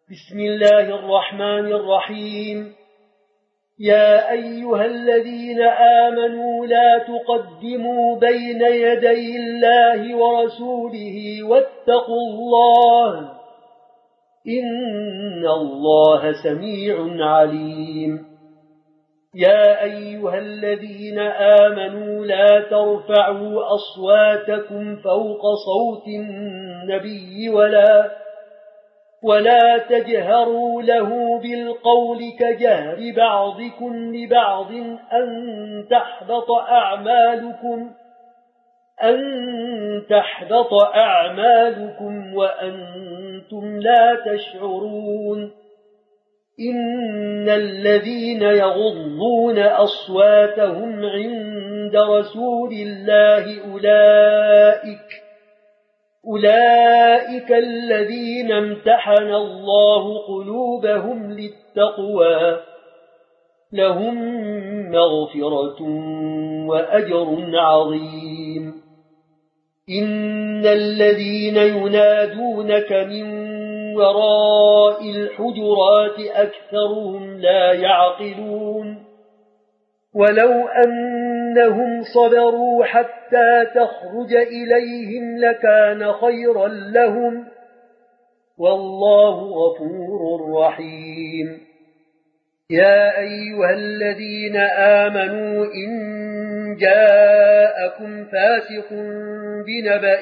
بسم الله الرحمن الرحيم. يا أيها الذين آمنوا لا تقدموا بين يدي الله ورسوله واتقوا الله إن الله سميع عليم. يا أيها الذين آمنوا لا ترفعوا أصواتكم فوق صوت النبي ولا تجهروا له بالقول كجهر بعضكم لبعض أن تحبط أعمالكم وأنتم لا تشعرون. إن الذين يغضون أصواتهم عند رسول الله أولئك الذين امتحن الله قلوبهم للتقوى لهم مغفرة وأجر عظيم. إن الذين ينادونك من وراء الحجرات أكثرهم لا يعقلون. ولو أنهم صبروا حتى تخرج إليهم لكان خيرا لهم والله غفور رحيم. يا أيها الذين آمنوا إن جاءكم فاسق بنبأ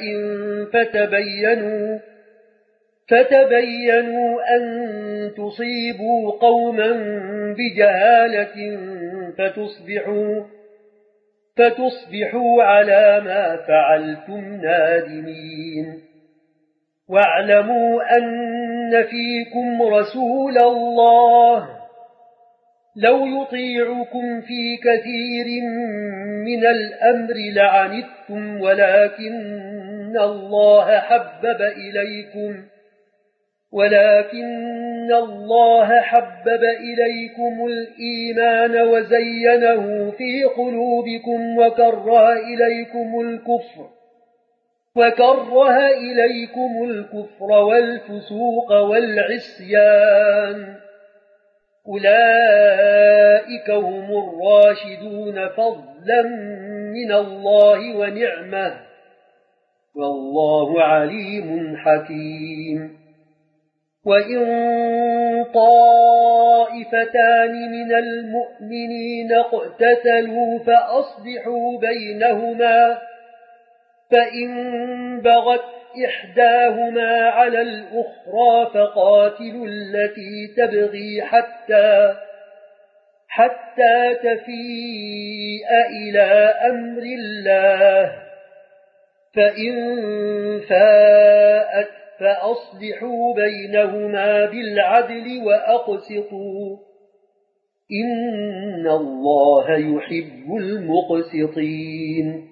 فتبينوا أن تصيبوا قوما بجهالة فتصبحوا على ما فعلتم نادمين. واعلموا أن فيكم رسول الله لو يطيعكم في كثير من الأمر لعنتم ولكن الله حبب إليكم الإيمان وزينه في قلوبكم وكره إليكم الكفر والفسوق والعصيان أولئك هم الراشدون فضلا من الله ونعمه والله عليم حكيم. وإن طائفتان من المؤمنين اقتتلوا فأصلحوا بينهما فإن بغت إحداهما على الأخرى فقاتلوا التي تبغي حتى تفيء إلى أمر الله فإن فاءت فأصلحوا بينهما بالعدل وأقسطوا إن الله يحب المقسطين.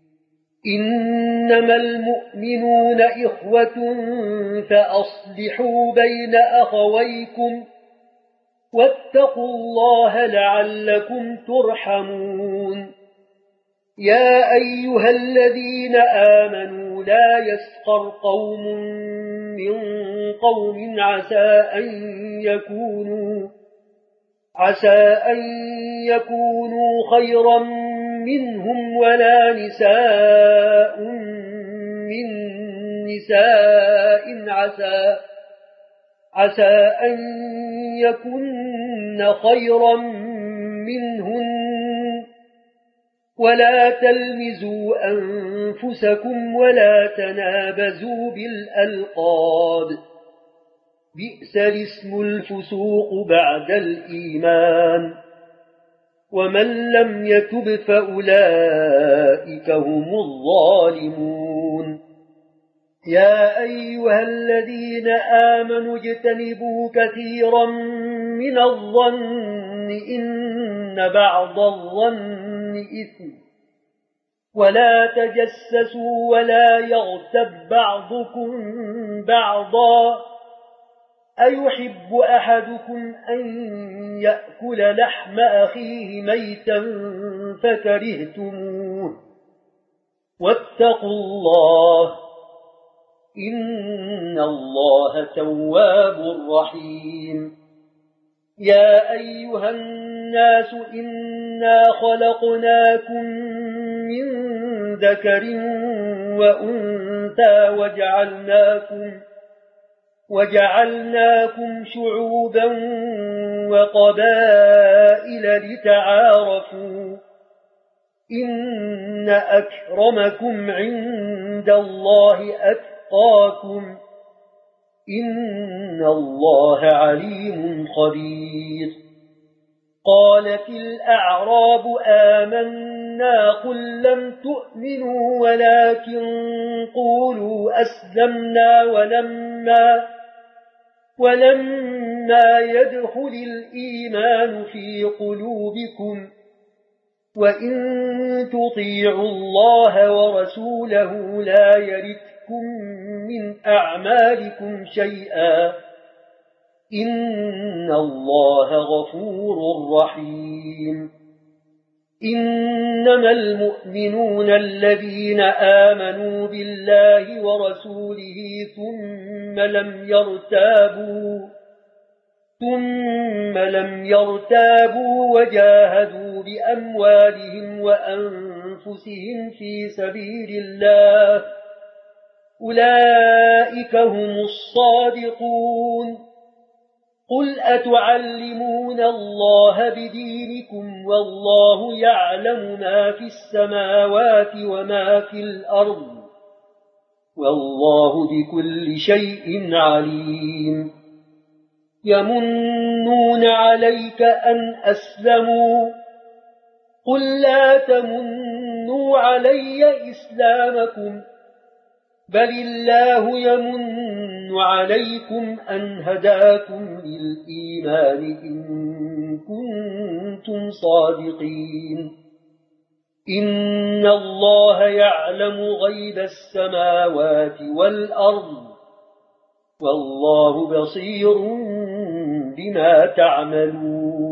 إنما المؤمنون إخوة فأصلحوا بين أخويكم واتقوا الله لعلكم ترحمون. يا أيها الذين آمنوا لا يسخر قوم من قوم عسى أن يكونوا خيرا منهم ولا نساء من نساء عسى أن يكن خيرا منهن ولا تلمزوا أنفسكم ولا تنابزوا بالألقاب بئس الاسم الفسوق بعد الإيمان ومن لم يتب فأولئك هم الظالمون. يا أيها الذين آمنوا اجتنبوا كثيرا من الظن إن بعض الظن إثم ولا تجسسوا ولا يغتب بعضكم بعضا أيحب أحدكم أن يأكل لحم أخيه ميتا فكرهتموه واتقوا الله إن الله تواب رحيم يا أيها الناس إنا خلقناكم من ذكر وأنثى وجعلناكم شعوبا وقبائل لتعارفوا إن أكرمكم عند الله أتقاكم إن الله عليم خبير قالت الأعراب آمنا قل لم تؤمنوا ولكن قولوا أسلمنا ولما يدخل الإيمان في قلوبكم وإن تطيعوا الله ورسوله لا يلتكم من أعمالكم شيئا إن الله غفور رحيم إنما المؤمنون الذين آمنوا بالله ورسوله ثم لم يرتابوا وجاهدوا بأموالهم وأنفسهم في سبيل الله أولئك هم الصادقون قل أتعلمون الله بدينكم والله يعلم ما في السماوات وما في الأرض والله بكل شيء عليم يمنون عليك أن أسلموا قل لا تمنوا علي إسلامكم بل الله يمن عليكم أن هداكم للإيمان إن كنتم صادقين إن الله يعلم غيب السماوات والأرض والله بصير بما تعملون